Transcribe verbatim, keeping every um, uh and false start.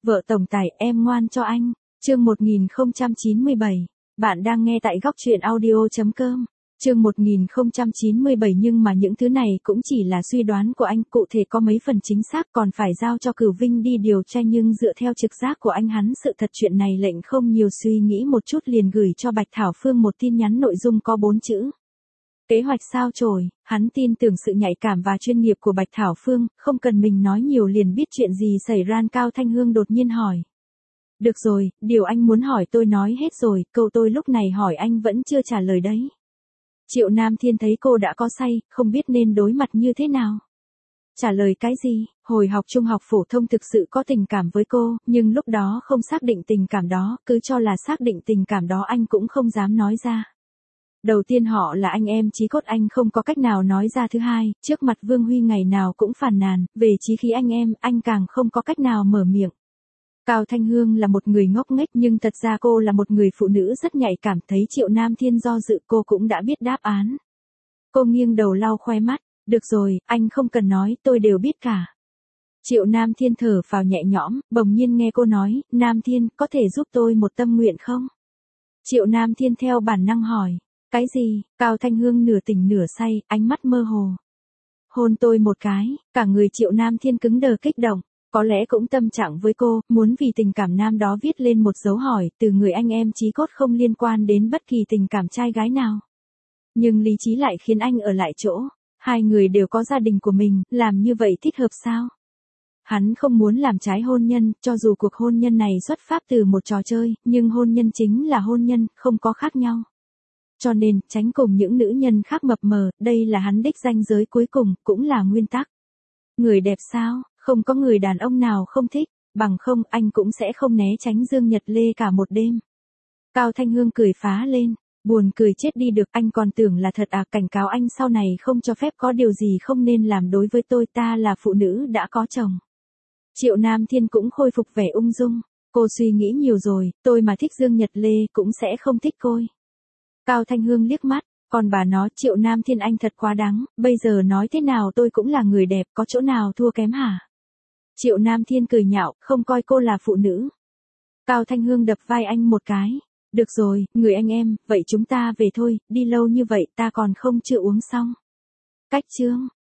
Vợ tổng tài, em ngoan cho anh. Chương một nghìn không trăm chín mươi bảy. Bạn đang nghe tại góc truyện audio chấm com. Chương một nghìn không trăm chín mươi bảy, nhưng mà những thứ này cũng chỉ là suy đoán của anh, cụ thể có mấy phần chính xác còn phải giao cho Cửu Vinh đi điều tra, nhưng dựa theo trực giác của anh, hắn sự thật chuyện này lệnh không nhiều suy nghĩ một chút liền gửi cho Bạch Thảo Phương một tin nhắn nội dung có bốn chữ. Kế hoạch sao chổi. Hắn tin tưởng sự nhạy cảm và chuyên nghiệp của Bạch Thảo Phương, không cần mình nói nhiều liền biết chuyện gì xảy ra. Cao Thanh Hương đột nhiên hỏi. Được rồi, điều anh muốn hỏi tôi nói hết rồi, câu tôi lúc này hỏi anh vẫn chưa trả lời đấy. Triệu Nam Thiên thấy cô đã có say, không biết nên đối mặt như thế nào. Trả lời cái gì? Hồi học trung học phổ thông thực sự có tình cảm với cô, nhưng lúc đó không xác định tình cảm đó, cứ cho là xác định tình cảm đó anh cũng không dám nói ra. Đầu tiên họ là anh em chí cốt, anh không có cách nào nói ra. Thứ hai, trước mặt Vương Huy ngày nào cũng phàn nàn, về chí khí anh em, anh càng không có cách nào mở miệng. Cao Thanh Hương là một người ngốc nghếch, nhưng thật ra cô là một người phụ nữ rất nhạy cảm, thấy Triệu Nam Thiên do dự cô cũng đã biết đáp án. Cô nghiêng đầu lau khóe mắt, được rồi, anh không cần nói, tôi đều biết cả. Triệu Nam Thiên thở phào nhẹ nhõm, bỗng nhiên nghe cô nói, Nam Thiên, có thể giúp tôi một tâm nguyện không? Triệu Nam Thiên theo bản năng hỏi, cái gì? Cao Thanh Hương nửa tỉnh nửa say, ánh mắt mơ hồ. Hôn tôi một cái. Cả người Triệu Nam Thiên cứng đờ kích động. Có lẽ cũng tâm trạng với cô, muốn vì tình cảm nam đó viết lên một dấu hỏi, từ người anh em chí cốt không liên quan đến bất kỳ tình cảm trai gái nào. Nhưng lý trí lại khiến anh ở lại chỗ. Hai người đều có gia đình của mình, làm như vậy thích hợp sao? Hắn không muốn làm trái hôn nhân, cho dù cuộc hôn nhân này xuất phát từ một trò chơi, nhưng hôn nhân chính là hôn nhân, không có khác nhau. Cho nên, tránh cùng những nữ nhân khác mập mờ, đây là hắn đích ranh giới cuối cùng, cũng là nguyên tắc. Người đẹp sao? Không có người đàn ông nào không thích, bằng không anh cũng sẽ không né tránh Dương Nhật Lê cả một đêm. Cao Thanh Hương cười phá lên, buồn cười chết đi được, anh còn tưởng là thật à? Cảnh cáo anh sau này không cho phép có điều gì không nên làm đối với tôi, ta là phụ nữ đã có chồng. Triệu Nam Thiên cũng khôi phục vẻ ung dung, cô suy nghĩ nhiều rồi, tôi mà thích Dương Nhật Lê cũng sẽ không thích cô. Cao Thanh Hương liếc mắt, còn bà nó, Triệu Nam Thiên anh thật quá đáng, bây giờ nói thế nào tôi cũng là người đẹp, có chỗ nào thua kém hả? Triệu Nam Thiên cười nhạo, không coi cô là phụ nữ. Cao Thanh Hương đập vai anh một cái, được rồi, người anh em, vậy chúng ta về thôi, đi lâu như vậy ta còn không chưa uống xong. Cách chương.